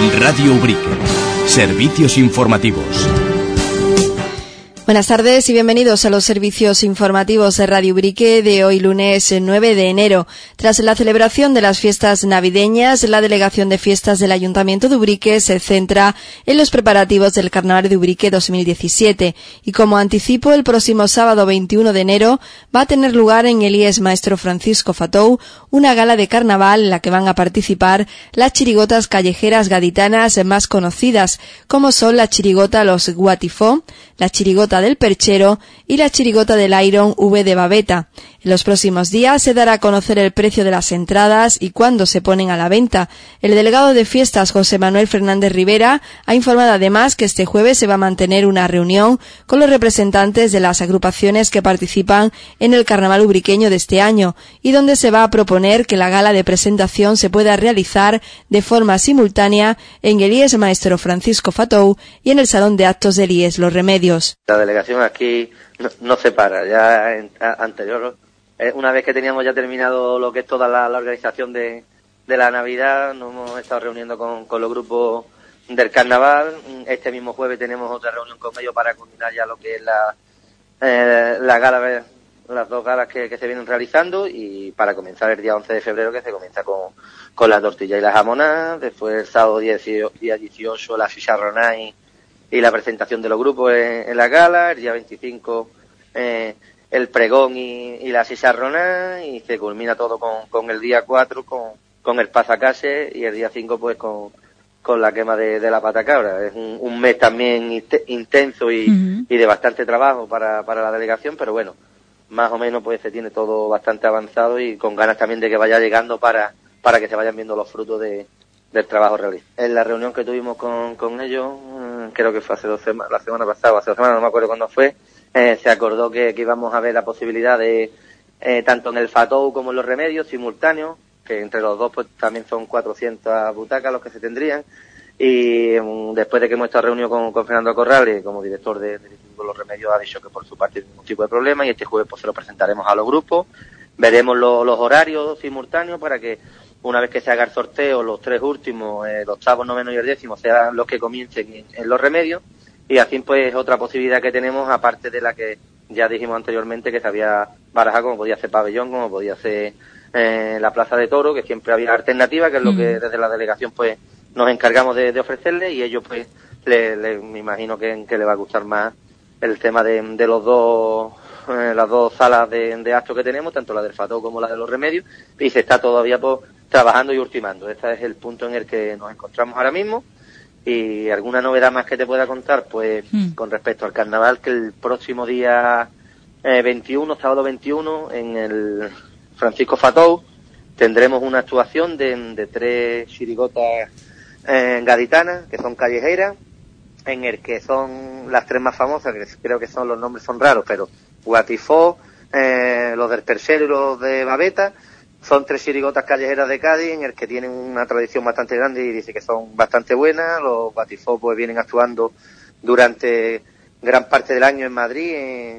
Radio Ubrique. Servicios informativos. Buenas tardes y bienvenidos a los servicios informativos de Radio Ubrique de hoy lunes 9 de enero. Tras la celebración de las fiestas navideñas, la Delegación de Fiestas del Ayuntamiento de Ubrique se centra en los preparativos del Carnaval de Ubrique 2017 y como anticipo, el próximo sábado 21 de enero va a tener lugar en el IES Maestro Francisco Fatou una gala de carnaval en la que van a participar las chirigotas callejeras gaditanas más conocidas, como son la chirigota Los Guatifó, la chirigota del Perchero y la chirigota del Iron V de Babeta. En los próximos días se dará a conocer el precio de las entradas y cuándo se ponen a la venta. El delegado de fiestas, José Manuel Fernández Rivera, ha informado además que este jueves se va a mantener una reunión con los representantes de las agrupaciones que participan en el carnaval ubriqueño de este año y donde se va a proponer que la gala de presentación se pueda realizar de forma simultánea en el IES Maestro Francisco Fatou y en el Salón de Actos del IES Los Remedios. La delegación aquí no se para, ya anterior, una vez que teníamos ya terminado lo que es toda la organización de la Navidad, nos hemos estado reuniendo con los grupos del carnaval. Este mismo jueves tenemos otra reunión con ellos para culminar ya lo que es la gala, las dos galas que se vienen realizando, y para comenzar el día 11 de febrero, que se comienza con la tortilla y la jamonada. Después el sábado día 18 la chicharronada y la presentación de los grupos en la gala. El día 25 el pregón y la chicharronada, y se culmina todo con el día 4 con el pasacase, y el día 5 pues con la quema de la patacabra. Es un mes también intenso y de bastante trabajo para la delegación, pero bueno, más o menos pues se tiene todo bastante avanzado y con ganas también de que vaya llegando para que se vayan viendo los frutos del trabajo realizado. En la reunión que tuvimos con ellos, creo que fue la semana pasada, hace 2 semanas, no me acuerdo cuándo fue, se acordó que íbamos a ver la posibilidad de, tanto en el Fatou como en los Remedios, simultáneos, que entre los dos pues también son 400 butacas los que se tendrían, y después de que hemos estado reunidos con Fernando Corrales, como director de los Remedios, ha dicho que por su parte no hay ningún tipo de problema, y este jueves pues se lo presentaremos a los grupos, veremos los horarios simultáneos para que una vez que se haga el sorteo, los 3 últimos, el octavo, noveno y el 10º, sean los que comiencen en los Remedios, y así pues otra posibilidad que tenemos, aparte de la que ya dijimos anteriormente, que se había barajado, como podía ser Pabellón, como podía ser la Plaza de Toro, que siempre había alternativas, que es lo que desde la delegación pues nos encargamos de ofrecerle, y ellos pues me imagino que le va a gustar más el tema de los dos, las dos salas de actos que tenemos, tanto la del Fatou como la de los Remedios, y se está todavía pues trabajando y ultimando. Este es el punto en el que nos encontramos ahora mismo. Y alguna novedad más que te pueda contar, pues con respecto al carnaval, que el próximo día 21, sábado 21, en el Francisco Fatou, tendremos una actuación de 3 chirigotas gaditanas, que son callejeras, en el que son las 3 más famosas, que creo que los nombres son raros, pero Guatifó, los del Perchero y los de Babeta. Son 3 chirigotas callejeras de Cádiz, en el que tienen una tradición bastante grande y dice que son bastante buenas. Los Guatifó pues vienen actuando durante gran parte del año en Madrid,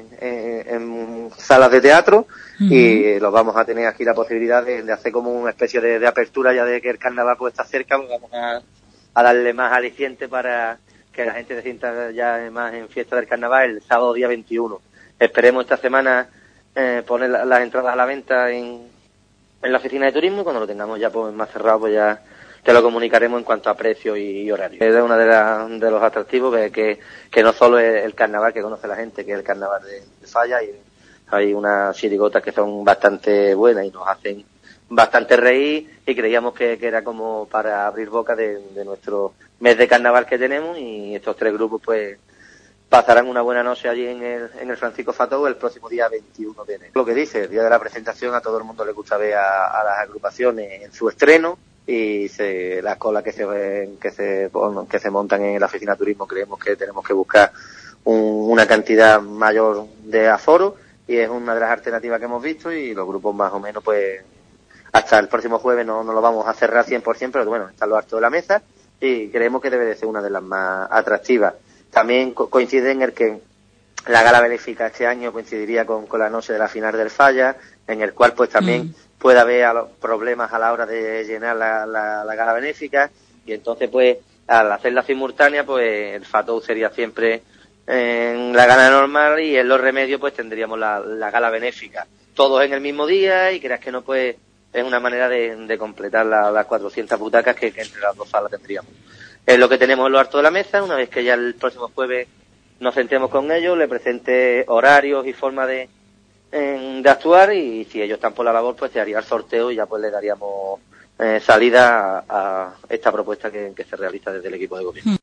en salas de teatro, y los vamos a tener aquí la posibilidad de hacer como una especie de apertura, ya de que el carnaval pues está cerca, pues vamos a darle más aliciente para que la gente se sienta ya más en fiesta del carnaval el sábado día 21. Esperemos esta semana poner las entradas a la venta en la oficina de turismo, y cuando lo tengamos ya pues más cerrado, pues ya te lo comunicaremos en cuanto a precio y horario. Es uno de los atractivos que no solo es el carnaval que conoce la gente, que es el carnaval de Falla, y hay unas chirigotas que son bastante buenas y nos hacen bastante reír, y creíamos que era como para abrir boca de nuestro mes de carnaval que tenemos, y estos 3 grupos pues pasarán una buena noche allí en el Francisco Fatou el próximo día 21 de enero. Lo que dice, el día de la presentación a todo el mundo le gusta ver a las agrupaciones en su estreno, y las colas que se montan en la oficina de turismo, creemos que tenemos que buscar una cantidad mayor de aforo, y es una de las alternativas que hemos visto, y los grupos más o menos pues hasta el próximo jueves no lo vamos a cerrar 100%, pero bueno, están los hartos de la mesa, y creemos que debe de ser una de las más atractivas. También coincide en el que la gala benéfica este año coincidiría con la noche de la final del Falla, en el cual pues también puede haber problemas a la hora de llenar la gala benéfica, y entonces pues al hacerla simultánea, pues el Fatou sería siempre en la gala normal y en los remedios pues tendríamos la gala benéfica. Todos en el mismo día y creas que no, pues es una manera de completar las 400 butacas que entre las dos salas tendríamos. Es lo que tenemos en lo alto de la mesa. Una vez que ya el próximo jueves nos sentemos con ellos, le presente horarios y forma de actuar, y si ellos están por la labor, pues se haría el sorteo y ya pues le daríamos salida a esta propuesta que se realiza desde el equipo de gobierno.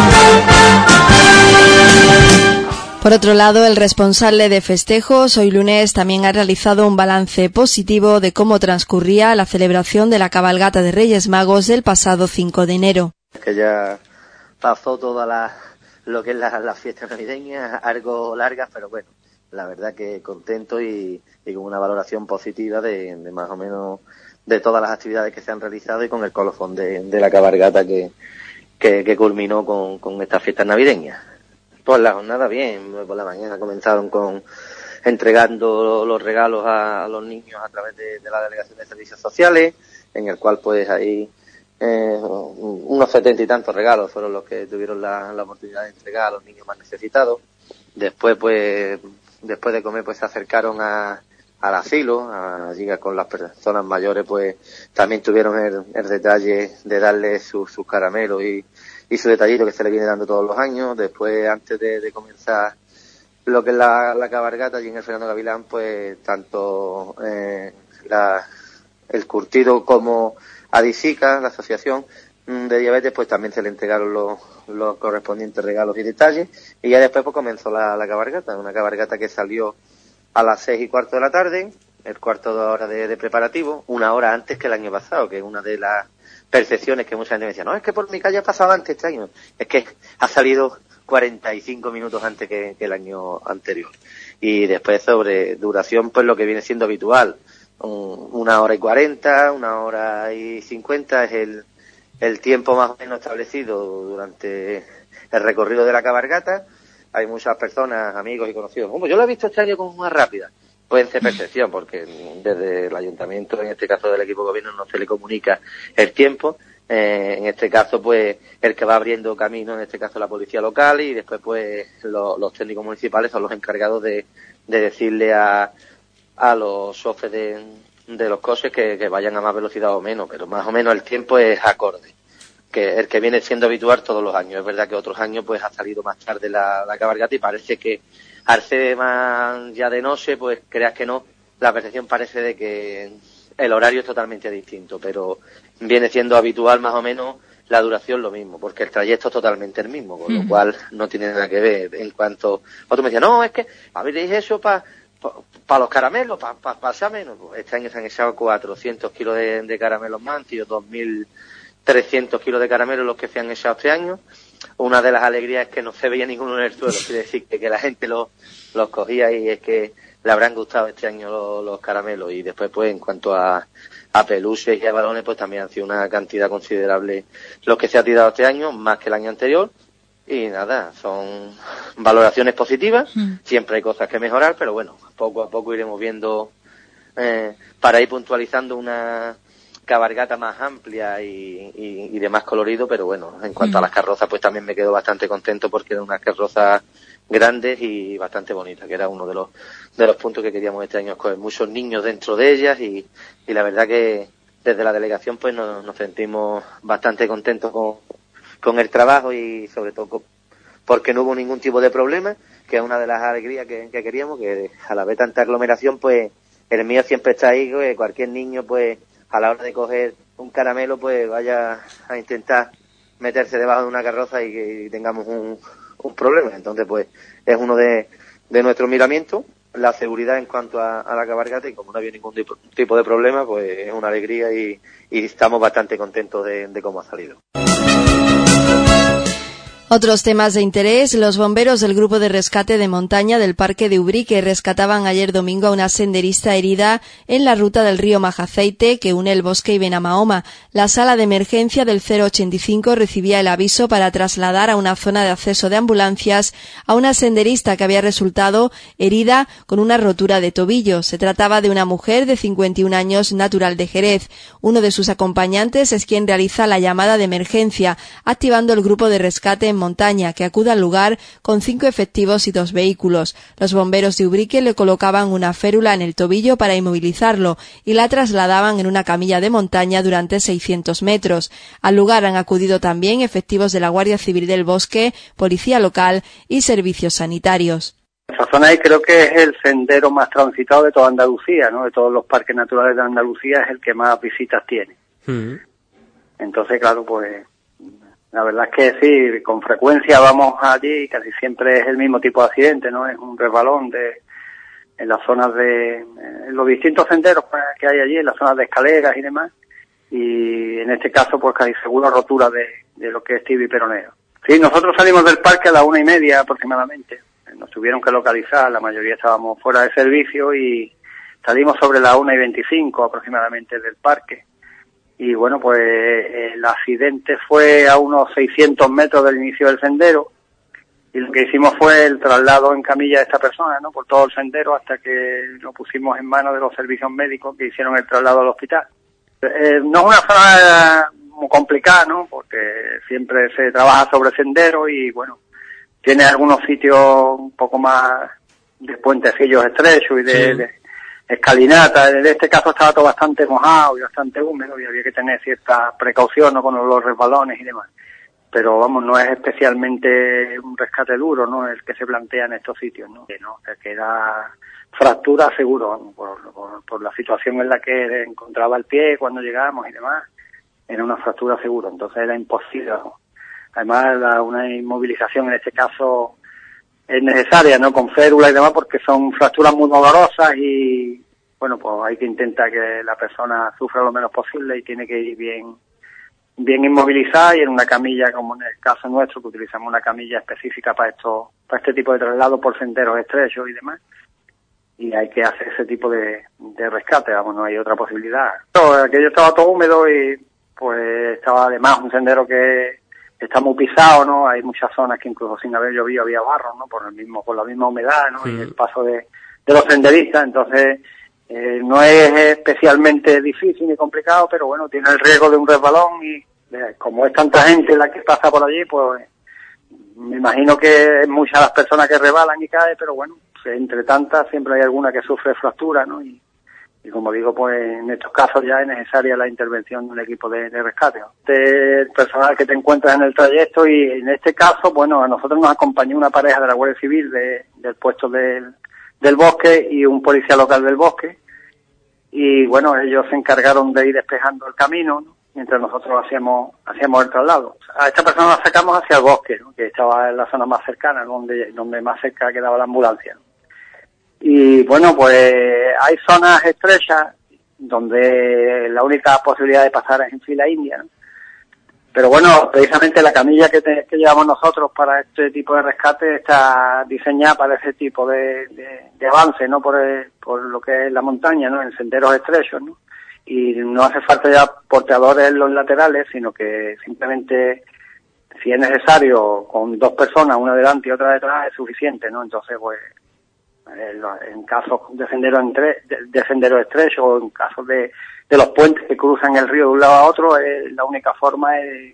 Por otro lado, el responsable de festejos hoy lunes también ha realizado un balance positivo de cómo transcurría la celebración de la cabalgata de Reyes Magos del pasado 5 de enero. Que ya pasó toda lo que es la fiesta navideña, algo largas, pero bueno, la verdad que contento y con una valoración positiva de más o menos de todas las actividades que se han realizado y con el colofón de la cabalgata que culminó con estas fiestas navideñas. Pues la jornada bien, por la mañana comenzaron entregando los regalos a los niños a través de la Delegación de Servicios Sociales, en el cual pues ahí unos 70 y tantos regalos fueron los que tuvieron la oportunidad de entregar a los niños más necesitados. Después de comer pues se acercaron al asilo, allí con las personas mayores pues también tuvieron el detalle de darles sus caramelos y su detallito que se le viene dando todos los años. Después, antes de comenzar lo que es la cabalgata, allí en el Fernando Gavilán, pues tanto el curtido como Adisica, la asociación de diabetes, pues también se le entregaron los correspondientes regalos y detalles, y ya después pues comenzó la cabalgata, una cabalgata que salió a las 6:15 de la tarde, el cuarto de hora de preparativo, una hora antes que el año pasado, que es una de las percepciones que mucha gente me decía, no, es que por mi calle ha pasado antes este año, es que ha salido 45 minutos antes que el año anterior. Y después sobre duración, pues lo que viene siendo habitual, 1:40, 1:50 es el tiempo más o menos establecido durante el recorrido de la cabalgata. Hay muchas personas, amigos y conocidos, yo lo he visto este año como más rápida. Puede ser percepción, porque desde el ayuntamiento, en este caso del equipo de gobierno, no se le comunica el tiempo. En este caso, pues, el que va abriendo camino, en este caso la policía local, y después, pues, los técnicos municipales son los encargados de decirle a los choferes de los coches que vayan a más velocidad o menos, pero más o menos el tiempo es acorde, que el que viene siendo habitual todos los años. Es verdad que otros años, pues, ha salido más tarde la cabalgata y parece que al ser más ya de noche, pues creas que no, la percepción parece de que el horario es totalmente distinto, pero viene siendo habitual más o menos la duración lo mismo, porque el trayecto es totalmente el mismo, con lo cual no tiene nada que ver. En cuanto otro me decía, no, es que habréis eso para los caramelos, para pasar menos. Pues este año se han echado 400 kilos de caramelos más, tío, 2.300 kilos de caramelos los que se han echado este año. Una de las alegrías es que no se veía ninguno en el suelo, quiere decir que la gente los cogía, y es que le habrán gustado este año los caramelos. Y después, pues, en cuanto a peluches y a balones, pues también han sido una cantidad considerable los que se ha tirado este año, más que el año anterior. Y nada, son valoraciones positivas, siempre hay cosas que mejorar, pero bueno, poco a poco iremos viendo, para ir puntualizando una cabalgata más amplia y de más colorido. Pero bueno, en cuanto a las carrozas, pues también me quedo bastante contento, porque eran unas carrozas grandes y bastante bonitas, que era uno de los puntos que queríamos este año, escoger muchos niños dentro de ellas, y la verdad que desde la delegación pues nos sentimos bastante contentos con el trabajo, y sobre todo porque no hubo ningún tipo de problema, que es una de las alegrías que queríamos, que a la vez tanta aglomeración, pues el mío siempre está ahí, que cualquier niño pues a la hora de coger un caramelo pues vaya a intentar meterse debajo de una carroza y que tengamos un problema. Entonces pues es uno de nuestros miramientos, la seguridad en cuanto a la cabalgata, y como no había ningún tipo de problema, pues es una alegría y estamos bastante contentos de cómo ha salido. Otros temas de interés. Los bomberos del Grupo de Rescate de Montaña del Parque de Ubrique rescataban ayer domingo a una senderista herida en la ruta del río Majaceite que une el Bosque y Benamahoma. La sala de emergencia del 085 recibía el aviso para trasladar a una zona de acceso de ambulancias a una senderista que había resultado herida con una rotura de tobillo. Se trataba de una mujer de 51 años natural de Jerez. Uno de sus acompañantes es quien realiza la llamada de emergencia, activando el Grupo de Rescate en Montaña, que acude al lugar con 5 efectivos y 2 vehículos. Los bomberos de Ubrique le colocaban una férula en el tobillo para inmovilizarlo y la trasladaban en una camilla de montaña durante 600 metros. Al lugar han acudido también efectivos de la Guardia Civil del Bosque, policía local y servicios sanitarios. Esa zona ahí creo que es el sendero más transitado de toda Andalucía, ¿no? De todos los parques naturales de Andalucía es el que más visitas tiene. Entonces, claro, pues la verdad es que sí, con frecuencia vamos allí y casi siempre es el mismo tipo de accidente, ¿no? Es un resbalón en las zonas en los distintos senderos que hay allí, en las zonas de escaleras y demás. Y en este caso, pues casi seguro rotura de lo que es tibia y peroneo. Sí, nosotros salimos del parque a las 1:30 aproximadamente. Nos tuvieron que localizar, la mayoría estábamos fuera de servicio y salimos sobre las 1:25 aproximadamente del parque. Y bueno, pues el accidente fue a unos 600 metros del inicio del sendero y lo que hicimos fue el traslado en camilla de esta persona, ¿no? Por todo el sendero hasta que lo pusimos en manos de los servicios médicos que hicieron el traslado al hospital. No es una zona muy complicada, ¿no? Porque siempre se trabaja sobre sendero y bueno, tiene algunos sitios un poco más de puentecillos estrechos y de escalinata. En este caso estaba todo bastante mojado y bastante húmedo y había que tener cierta precaución, ¿no? Con los resbalones y demás. Pero vamos, no es especialmente un rescate duro, ¿no? El que se plantea en estos sitios, ¿no? Que era fractura seguro, vamos, por la situación en la que encontraba el pie cuando llegábamos y demás. Era una fractura seguro, entonces era imposible, ¿no? Además, una inmovilización en este caso es necesaria, ¿no? Con férula y demás, porque son fracturas muy dolorosas y, bueno, pues hay que intentar que la persona sufra lo menos posible y tiene que ir bien inmovilizada y en una camilla, como en el caso nuestro, que utilizamos una camilla específica para este tipo de traslado por senderos estrechos y demás. Y hay que hacer ese tipo de rescate, vamos, no hay otra posibilidad. Aquello estaba todo húmedo y, pues, estaba además un sendero que está muy pisado, ¿no? Hay muchas zonas que incluso sin haber llovido había barro, ¿no? Por la misma humedad, ¿no? Y el paso de los senderistas, entonces no es especialmente difícil ni complicado, pero bueno, tiene el riesgo de un resbalón y como es tanta gente la que pasa por allí, pues me imagino que es muchas las personas que resbalan y caen, pero bueno, entre tantas siempre hay alguna que sufre fractura, ¿no? Y como digo, pues en estos casos ya es necesaria la intervención de un equipo de rescate, ¿no? El personal que te encuentras en el trayecto y en este caso, bueno, a nosotros nos acompañó una pareja de la Guardia Civil del puesto del bosque y un policía local del bosque y bueno, ellos se encargaron de ir despejando el camino, ¿no? Mientras nosotros hacíamos el traslado. A esta persona la sacamos hacia el bosque, ¿no? Que estaba en la zona más cercana, donde más cerca quedaba la ambulancia, ¿no? Y bueno, pues hay zonas estrechas donde la única posibilidad de pasar es en fila india, ¿no? Pero bueno, precisamente la camilla que llevamos nosotros para este tipo de rescate está diseñada para ese tipo de avance, ¿no? Por lo que es la montaña, ¿no? En senderos estrechos, ¿no? Y no hace falta ya porteadores en los laterales, sino que simplemente, si es necesario, con 2 personas, una delante y otra detrás, es suficiente, ¿no? Entonces, pues, en casos de sendero estrecho o en casos de los puentes que cruzan el río de un lado a otro, la única forma es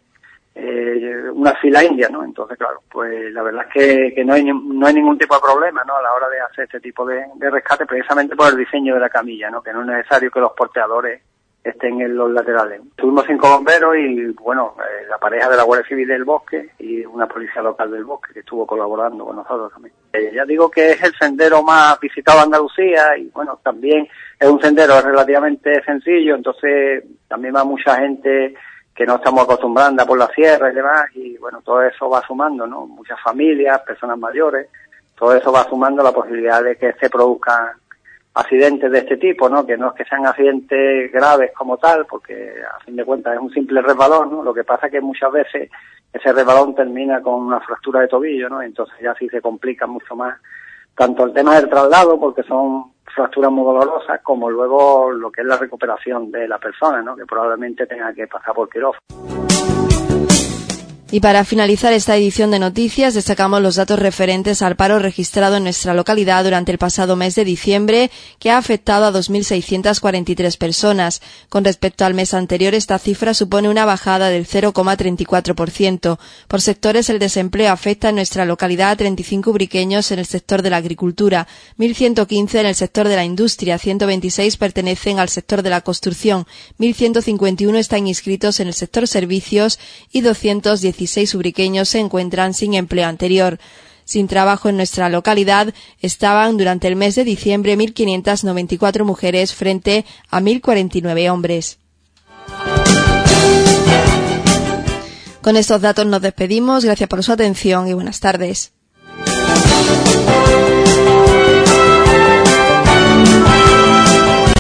una fila india, ¿no? Entonces, claro, pues la verdad es que no hay ningún tipo de problema, ¿no? A la hora de hacer este tipo de rescate, precisamente por el diseño de la camilla, ¿no? Que no es necesario que los porteadores estén en los laterales. Tuvimos 5 bomberos y, bueno, la pareja de la Guardia Civil del Bosque y una policía local del Bosque que estuvo colaborando con nosotros también. Ya digo que es el sendero más visitado de Andalucía y, bueno, también es un sendero relativamente sencillo, entonces también va mucha gente que no estamos acostumbrando a por la sierra y demás y, bueno, todo eso va sumando, ¿no? Muchas familias, personas mayores, todo eso va sumando la posibilidad de que se produzcan accidentes de este tipo, ¿no? Que no es que sean accidentes graves como tal, porque a fin de cuentas es un simple resbalón, ¿no? Lo que pasa es que muchas veces ese resbalón termina con una fractura de tobillo, ¿no? Entonces ya sí se complica mucho más tanto el tema del traslado, porque son fracturas muy dolorosas, como luego lo que es la recuperación de la persona, ¿no? Que probablemente tenga que pasar por quirófano. Y para finalizar esta edición de noticias, destacamos los datos referentes al paro registrado en nuestra localidad durante el pasado mes de diciembre, que ha afectado a 2.643 personas. Con respecto al mes anterior, esta cifra supone una bajada del 0,34%. Por sectores, el desempleo afecta en nuestra localidad a 35 ubriqueños en el sector de la agricultura, 1.115 en el sector de la industria, 126 pertenecen al sector de la construcción, 1.151 están inscritos en el sector servicios y 216 ubriqueños se encuentran sin empleo anterior. Sin trabajo en nuestra localidad estaban durante el mes de diciembre 1.594 mujeres frente a 1.049 hombres. Con estos datos nos despedimos. Gracias por su atención y buenas tardes.